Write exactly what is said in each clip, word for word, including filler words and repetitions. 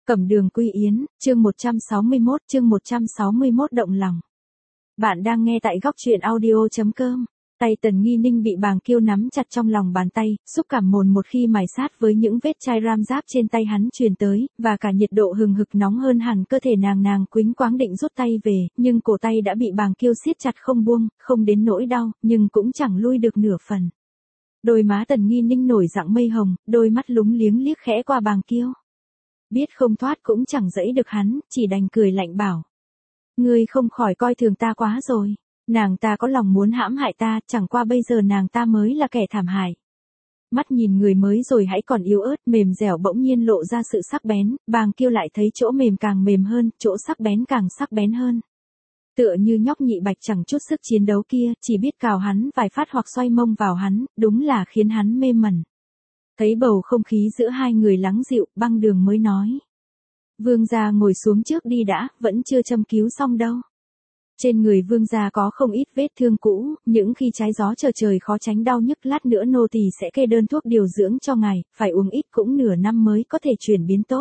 Cẩm Đường Quy Yến, chương một trăm sáu mươi mốt, chương một trăm sáu mươi mốt động lòng. Bạn đang nghe tại góc truyện audio chấm com. Tay Tần Nghi Ninh bị Bàng Kiêu nắm chặt trong lòng bàn tay, xúc cảm mồn một khi mài sát với những vết chai ram giáp trên tay hắn truyền tới, và cả nhiệt độ hừng hực nóng hơn hẳn cơ thể nàng. Nàng quĩnh quáng định rút tay về, nhưng cổ tay đã bị Bàng Kiêu siết chặt không buông, không đến nỗi đau, nhưng cũng chẳng lui được nửa phần. Đôi má Tần Nghi Ninh nổi dạng mây hồng, đôi mắt lúng liếng liếc khẽ qua Bàng Kiêu. Biết không thoát cũng chẳng dẫy được hắn, chỉ đành cười lạnh bảo. Ngươi không khỏi coi thường ta quá rồi. Nàng ta có lòng muốn hãm hại ta, chẳng qua bây giờ nàng ta mới là kẻ thảm hại. Mắt nhìn người mới rồi hãy còn yếu ớt, mềm dẻo bỗng nhiên lộ ra sự sắc bén, Bàng Kiêu lại thấy chỗ mềm càng mềm hơn, chỗ sắc bén càng sắc bén hơn. Tựa như nhóc nhị bạch chẳng chút sức chiến đấu kia, chỉ biết cào hắn vài phát hoặc xoay mông vào hắn, đúng là khiến hắn mê mẩn. Thấy bầu không khí giữa hai người lắng dịu, Băng Đường mới nói. Vương gia ngồi xuống trước đi đã, vẫn chưa châm cứu xong đâu. Trên người vương gia có không ít vết thương cũ, những khi trái gió trở trời khó tránh đau nhức, lát nữa nô tỳ sẽ kê đơn thuốc điều dưỡng cho ngài, phải uống ít cũng nửa năm mới có thể chuyển biến tốt.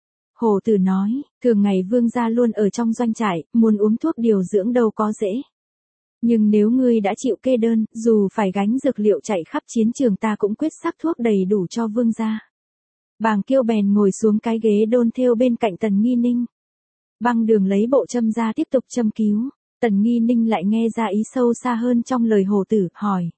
Hồ Tử nói, thường ngày vương gia luôn ở trong doanh trại, muốn uống thuốc điều dưỡng đâu có dễ. Nhưng nếu ngươi đã chịu kê đơn, dù phải gánh dược liệu chạy khắp chiến trường ta cũng quyết sắc thuốc đầy đủ cho vương gia. Bàng Kiêu bèn ngồi xuống cái ghế đôn thêu bên cạnh Tần Nghi Ninh. Băng Đường lấy bộ châm ra tiếp tục châm cứu. Tần Nghi Ninh lại nghe ra ý sâu xa hơn trong lời Hồ Tử, hỏi.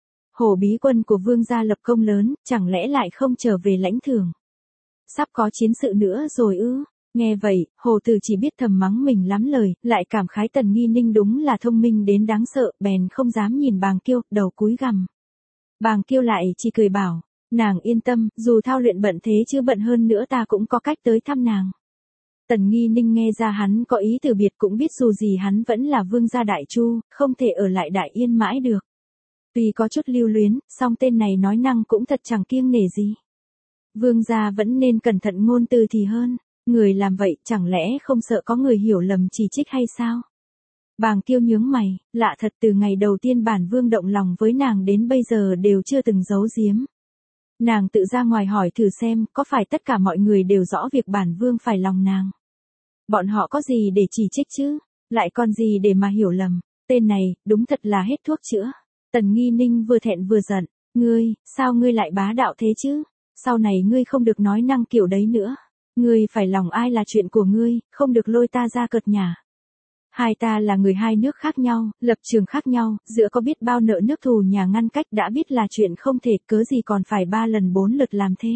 Hồ bí quân của vương gia lập công lớn, chẳng lẽ lại không trở về lãnh thưởng? Sắp có chiến sự nữa rồi ư? Nghe vậy, Hồ Tử chỉ biết thầm mắng mình lắm lời, lại cảm khái Tần Nghi Ninh đúng là thông minh đến đáng sợ, bèn không dám nhìn Bàng Kiêu, đầu cúi gằm. Bàng Kiêu lại chỉ cười bảo, nàng yên tâm, dù thao luyện bận thế chứ bận hơn nữa ta cũng có cách tới thăm nàng. Tần Nghi Ninh nghe ra hắn có ý từ biệt, cũng biết dù gì hắn vẫn là vương gia Đại Chu, không thể ở lại Đại Yên mãi được. Tuy có chút lưu luyến, song tên này nói năng cũng thật chẳng kiêng nể gì. Vương gia vẫn nên cẩn thận ngôn từ thì hơn. Người làm vậy chẳng lẽ không sợ có người hiểu lầm chỉ trích hay sao? Bàng Kiêu nhướng mày, lạ thật, từ ngày đầu tiên bản vương động lòng với nàng đến bây giờ đều chưa từng giấu giếm. Nàng tự ra ngoài hỏi thử xem, có phải tất cả mọi người đều rõ việc bản vương phải lòng nàng? Bọn họ có gì để chỉ trích chứ? Lại còn gì để mà hiểu lầm? Tên này, đúng thật là hết thuốc chữa. Tần Nghi Ninh vừa thẹn vừa giận. Ngươi, sao ngươi lại bá đạo thế chứ? Sau này ngươi không được nói năng kiểu đấy nữa. Ngươi phải lòng ai là chuyện của ngươi, không được lôi ta ra cợt nhả. Hai ta là người hai nước khác nhau, lập trường khác nhau, giữa có biết bao nợ nước thù nhà ngăn cách, đã biết là chuyện không thể, cớ gì còn phải ba lần bốn lượt làm thế.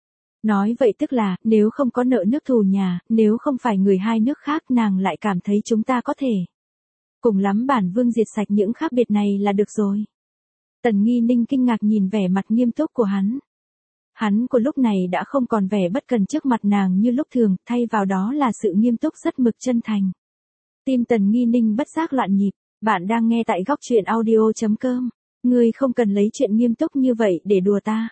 Nói vậy tức là, nếu không có nợ nước thù nhà, nếu không phải người hai nước khác, nàng lại cảm thấy chúng ta có thể. Cùng lắm bản vương diệt sạch những khác biệt này là được rồi. Tần Nghi Ninh kinh ngạc nhìn vẻ mặt nghiêm túc của hắn. Hắn của lúc này đã không còn vẻ bất cần trước mặt nàng như lúc thường, thay vào đó là sự nghiêm túc rất mực chân thành. Tim Tần Nghi Ninh bất giác loạn nhịp. Bạn đang nghe tại góc truyện audio chấm com. Ngươi không cần lấy chuyện nghiêm túc như vậy để đùa ta.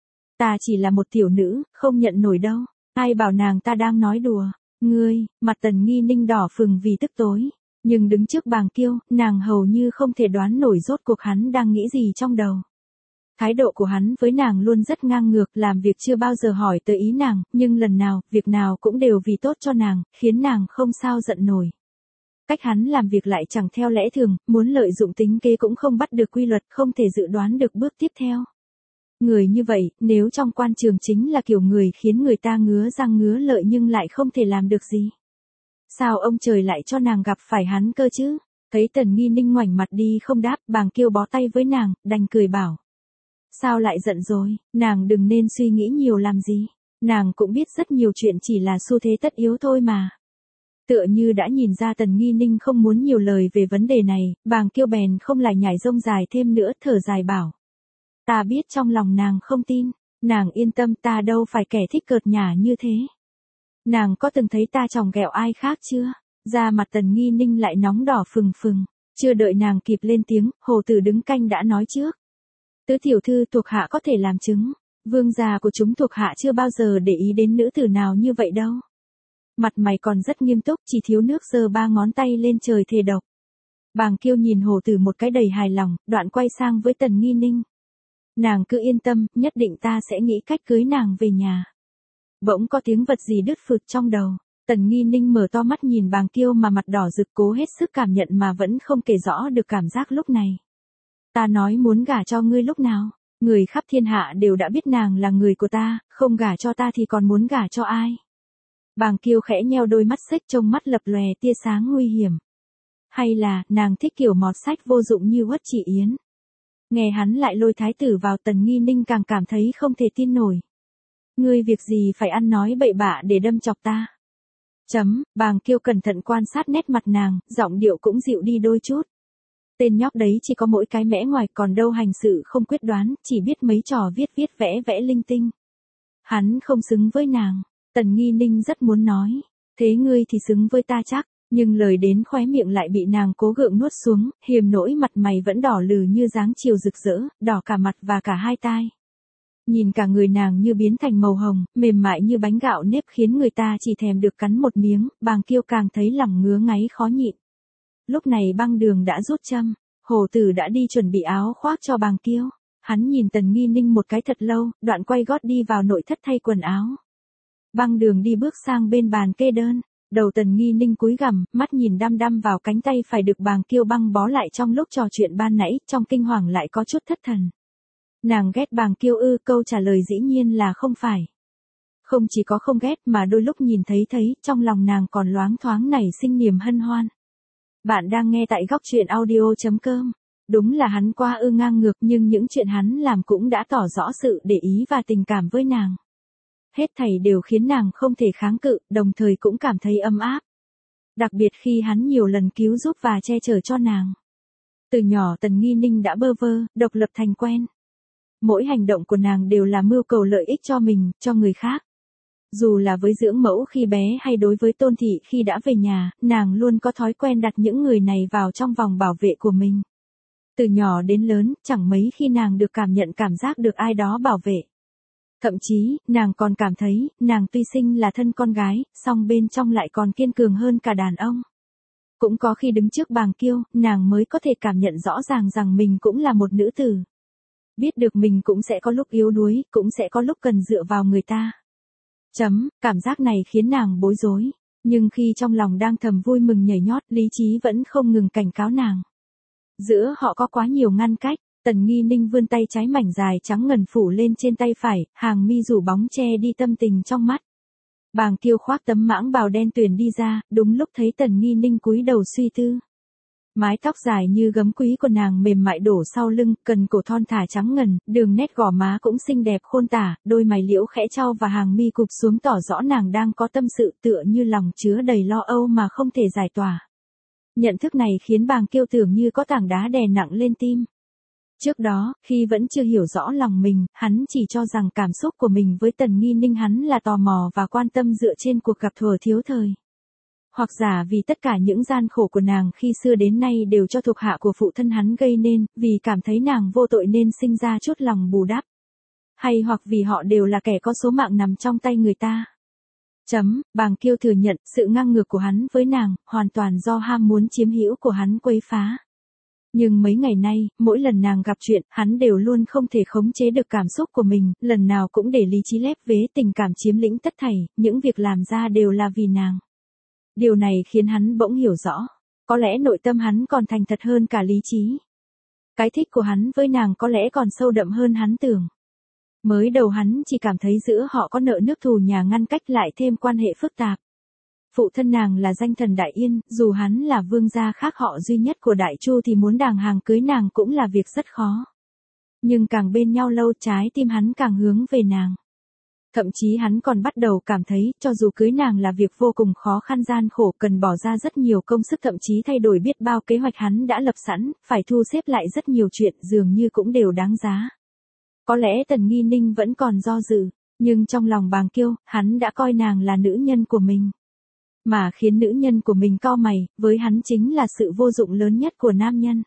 Ta chỉ là một tiểu nữ, không nhận nổi đâu. Ai bảo nàng ta đang nói đùa. Ngươi, mặt Tần Nghi Ninh đỏ phừng vì tức tối. Nhưng đứng trước Bàng Kiêu, nàng hầu như không thể đoán nổi rốt cuộc hắn đang nghĩ gì trong đầu. Thái độ của hắn với nàng luôn rất ngang ngược, làm việc chưa bao giờ hỏi tới ý nàng, nhưng lần nào, việc nào cũng đều vì tốt cho nàng, khiến nàng không sao giận nổi. Cách hắn làm việc lại chẳng theo lẽ thường, muốn lợi dụng tính kế cũng không bắt được quy luật, không thể dự đoán được bước tiếp theo. Người như vậy, nếu trong quan trường chính là kiểu người khiến người ta ngứa răng ngứa lợi nhưng lại không thể làm được gì. Sao ông trời lại cho nàng gặp phải hắn cơ chứ? Thấy Tần Nghi Ninh ngoảnh mặt đi không đáp, Bàng Kiêu bó tay với nàng, đành cười bảo. Sao lại giận rồi, nàng đừng nên suy nghĩ nhiều làm gì. Nàng cũng biết rất nhiều chuyện chỉ là xu thế tất yếu thôi mà. Tựa như đã nhìn ra Tần Nghi Ninh không muốn nhiều lời về vấn đề này, Bàng Kiêu bèn không lại nhảy rông dài thêm nữa, thở dài bảo. Ta biết trong lòng nàng không tin, nàng yên tâm, ta đâu phải kẻ thích cợt nhả như thế. Nàng có từng thấy ta chòng ghẹo ai khác chưa? Da mặt Tần Nghi Ninh lại nóng đỏ phừng phừng, chưa đợi nàng kịp lên tiếng, Hồ Tử đứng canh đã nói trước. Tứ tiểu thư thuộc hạ có thể làm chứng, vương gia của chúng thuộc hạ chưa bao giờ để ý đến nữ tử nào như vậy đâu. Mặt mày còn rất nghiêm túc, chỉ thiếu nước giơ ba ngón tay lên trời thề độc. Bàng Kiêu nhìn Hồ Tử một cái đầy hài lòng, đoạn quay sang với Tần Nghi Ninh. Nàng cứ yên tâm, nhất định ta sẽ nghĩ cách cưới nàng về nhà. Bỗng có tiếng vật gì đứt phụt trong đầu. Tần Nghi Ninh mở to mắt nhìn Bàng Kiêu mà mặt đỏ rực cố hết sức cảm nhận mà vẫn không kể rõ được cảm giác lúc này. Ta nói muốn gả cho ngươi lúc nào? Người khắp thiên hạ đều đã biết nàng là người của ta, không gả cho ta thì còn muốn gả cho ai? Bàng Kiêu khẽ nheo đôi mắt xếch trông mắt lập lòe tia sáng nguy hiểm. Hay là, nàng thích kiểu mọt sách vô dụng như Uất Chỉ Yến? Nghe hắn lại lôi thái tử vào, Tần Nghi Ninh càng cảm thấy không thể tin nổi. Ngươi việc gì phải ăn nói bậy bạ để đâm chọc ta? Chấm, Bàng Kiêu cẩn thận quan sát nét mặt nàng, giọng điệu cũng dịu đi đôi chút. Tên nhóc đấy chỉ có mỗi cái mẽ ngoài, còn đâu hành sự không quyết đoán, chỉ biết mấy trò viết viết vẽ vẽ linh tinh. Hắn không xứng với nàng. Tần Nghi Ninh rất muốn nói, thế ngươi thì xứng với ta chắc, nhưng lời đến khóe miệng lại bị nàng cố gượng nuốt xuống, hiềm nỗi mặt mày vẫn đỏ lừ như dáng chiều rực rỡ, đỏ cả mặt và cả hai tai. Nhìn cả người nàng như biến thành màu hồng, mềm mại như bánh gạo nếp khiến người ta chỉ thèm được cắn một miếng, Bàng Kiêu càng thấy lòng ngứa ngáy khó nhịn. Lúc này Băng Đường đã rút châm, Hồ Tử đã đi chuẩn bị áo khoác cho Bàng Kiêu. Hắn nhìn Tần Nghi Ninh một cái thật lâu, đoạn quay gót đi vào nội thất thay quần áo. Băng Đường đi bước sang bên bàn kê đơn, đầu Tần Nghi Ninh cúi gằm, mắt nhìn đăm đăm vào cánh tay phải được Bàng Kiêu băng bó lại trong lúc trò chuyện ban nãy, trong kinh hoàng lại có chút thất thần. Nàng ghét Bàng Kiêu ư? Câu trả lời dĩ nhiên là không phải. Không chỉ có không ghét mà đôi lúc nhìn thấy thấy, trong lòng nàng còn loáng thoáng nảy sinh niềm hân hoan. Bạn đang nghe tại góc truyện audio chấm com. Đúng là hắn qua ư ngang ngược, nhưng những chuyện hắn làm cũng đã tỏ rõ sự để ý và tình cảm với nàng. Hết thảy đều khiến nàng không thể kháng cự, đồng thời cũng cảm thấy ấm áp. Đặc biệt khi hắn nhiều lần cứu giúp và che chở cho nàng. Từ nhỏ Tần Nghi Ninh đã bơ vơ, độc lập thành quen. Mỗi hành động của nàng đều là mưu cầu lợi ích cho mình, cho người khác. Dù là với dưỡng mẫu khi bé hay đối với Tôn Thị khi đã về nhà, nàng luôn có thói quen đặt những người này vào trong vòng bảo vệ của mình. Từ nhỏ đến lớn, chẳng mấy khi nàng được cảm nhận cảm giác được ai đó bảo vệ. Thậm chí, nàng còn cảm thấy, nàng tuy sinh là thân con gái, song bên trong lại còn kiên cường hơn cả đàn ông. Cũng có khi đứng trước Bàng Kiêu, nàng mới có thể cảm nhận rõ ràng rằng mình cũng là một nữ tử. Biết được mình cũng sẽ có lúc yếu đuối, cũng sẽ có lúc cần dựa vào người ta. Chấm, cảm giác này khiến nàng bối rối. Nhưng khi trong lòng đang thầm vui mừng nhảy nhót, lý trí vẫn không ngừng cảnh cáo nàng. Giữa họ có quá nhiều ngăn cách. Tần Nghi Ninh vươn tay trái mảnh dài trắng ngần phủ lên trên tay phải, hàng mi rủ bóng che đi tâm tình trong mắt. Bàng Kiêu khoác tấm mãng bào đen tuyền đi ra, đúng lúc thấy Tần Nghi Ninh cúi đầu suy tư. Mái tóc dài như gấm quý của nàng mềm mại đổ sau lưng, cần cổ thon thả trắng ngần, đường nét gò má cũng xinh đẹp khôn tả, đôi mày liễu khẽ chau và hàng mi cụp xuống tỏ rõ nàng đang có tâm sự, tựa như lòng chứa đầy lo âu mà không thể giải tỏa. Nhận thức này khiến Bàng Kiêu tưởng như có tảng đá đè nặng lên tim. Trước đó, khi vẫn chưa hiểu rõ lòng mình, hắn chỉ cho rằng cảm xúc của mình với Tần Nghi Ninh hắn là tò mò và quan tâm dựa trên cuộc gặp thuở thiếu thời. Hoặc giả vì tất cả những gian khổ của nàng khi xưa đến nay đều cho thuộc hạ của phụ thân hắn gây nên, vì cảm thấy nàng vô tội nên sinh ra chút lòng bù đắp. Hay hoặc vì họ đều là kẻ có số mạng nằm trong tay người ta. Chấm, Bàng Kiêu thừa nhận sự ngang ngược của hắn với nàng, hoàn toàn do ham muốn chiếm hữu của hắn quấy phá. Nhưng mấy ngày nay, mỗi lần nàng gặp chuyện, hắn đều luôn không thể khống chế được cảm xúc của mình, lần nào cũng để lý trí lép vế tình cảm chiếm lĩnh tất thảy, những việc làm ra đều là vì nàng. Điều này khiến hắn bỗng hiểu rõ, có lẽ nội tâm hắn còn thành thật hơn cả lý trí. Cái thích của hắn với nàng có lẽ còn sâu đậm hơn hắn tưởng. Mới đầu hắn chỉ cảm thấy giữa họ có nợ nước thù nhà ngăn cách lại thêm quan hệ phức tạp. Phụ thân nàng là danh thần Đại Yên, dù hắn là vương gia khác họ duy nhất của Đại Chu thì muốn đàng hoàng cưới nàng cũng là việc rất khó. Nhưng càng bên nhau lâu trái tim hắn càng hướng về nàng. Thậm chí hắn còn bắt đầu cảm thấy, cho dù cưới nàng là việc vô cùng khó khăn gian khổ, cần bỏ ra rất nhiều công sức, thậm chí thay đổi biết bao kế hoạch hắn đã lập sẵn, phải thu xếp lại rất nhiều chuyện, dường như cũng đều đáng giá. Có lẽ Tần Nghi Ninh vẫn còn do dự, nhưng trong lòng Bàng Kiêu, hắn đã coi nàng là nữ nhân của mình. Mà khiến nữ nhân của mình cau mày, với hắn chính là sự vô dụng lớn nhất của nam nhân.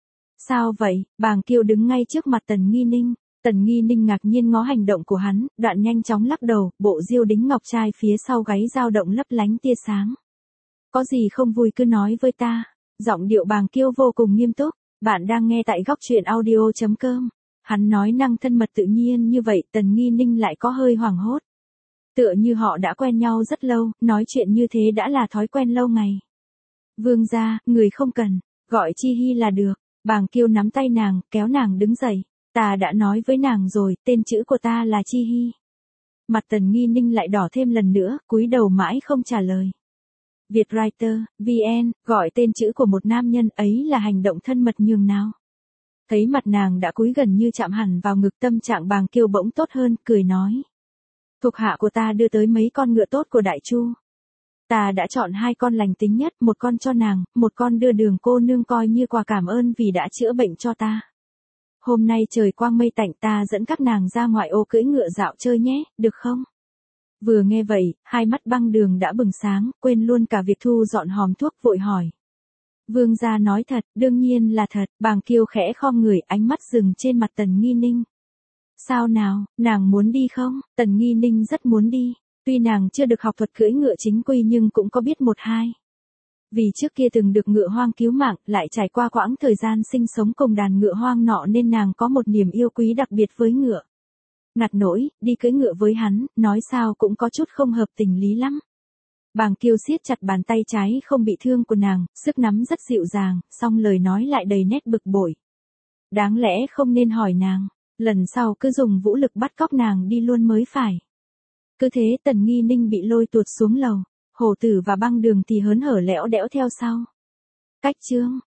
Sao vậy? Bàng Kiêu đứng ngay trước mặt Tần Nghi Ninh. Tần Nghi Ninh ngạc nhiên ngó hành động của hắn, đoạn nhanh chóng lắc đầu, bộ diêu đính ngọc trai phía sau gáy dao động lấp lánh tia sáng. Có gì không vui cứ nói với ta. Giọng điệu Bàng Kiêu vô cùng nghiêm túc. Bạn đang nghe tại góc truyện audio chấm com. Hắn nói năng thân mật tự nhiên như vậy, Tần Nghi Ninh lại có hơi hoảng hốt. Tựa như họ đã quen nhau rất lâu, nói chuyện như thế đã là thói quen lâu ngày. Vương gia, người không cần, gọi Chi Hi là được. Bàng Kiêu nắm tay nàng, kéo nàng đứng dậy. Ta đã nói với nàng rồi, tên chữ của ta là Chi Hi. Mặt Tần Nghi Ninh lại đỏ thêm lần nữa, cúi đầu mãi không trả lời. Vietwriter, vê en, gọi tên chữ của một nam nhân ấy là hành động thân mật nhường nào. Thấy mặt nàng đã cúi gần như chạm hẳn vào ngực, tâm trạng Bàng Kiêu bỗng tốt hơn, cười nói. Thuộc hạ của ta đưa tới mấy con ngựa tốt của Đại Chu. Ta đã chọn hai con lành tính nhất, một con cho nàng, một con đưa Đường cô nương coi như quà cảm ơn vì đã chữa bệnh cho ta. Hôm nay trời quang mây tạnh, ta dẫn các nàng ra ngoại ô cưỡi ngựa dạo chơi nhé, được không? Vừa nghe vậy, hai mắt Băng Đường đã bừng sáng, quên luôn cả việc thu dọn hòm thuốc, vội hỏi. Vương gia nói thật, đương nhiên là thật. Bàng Kiêu khẽ khom người, ánh mắt dừng trên mặt Tần Nghi Ninh. Sao nào, nàng muốn đi không? Tần Nghi Ninh rất muốn đi. Tuy nàng chưa được học thuật cưỡi ngựa chính quy nhưng cũng có biết một hai. Vì trước kia từng được ngựa hoang cứu mạng, lại trải qua quãng thời gian sinh sống cùng đàn ngựa hoang nọ nên nàng có một niềm yêu quý đặc biệt với ngựa. Ngặt nỗi, đi cưỡi ngựa với hắn, nói sao cũng có chút không hợp tình lý lắm. Bàng Kiêu siết chặt bàn tay trái không bị thương của nàng, sức nắm rất dịu dàng, song lời nói lại đầy nét bực bội. Đáng lẽ không nên hỏi nàng, lần sau cứ dùng vũ lực bắt cóc nàng đi luôn mới phải. Cứ thế Tần Nghi Ninh bị lôi tuột xuống lầu, Hổ Tử và Băng Đường thì hớn hở lẽo đẽo theo sau. Cách chương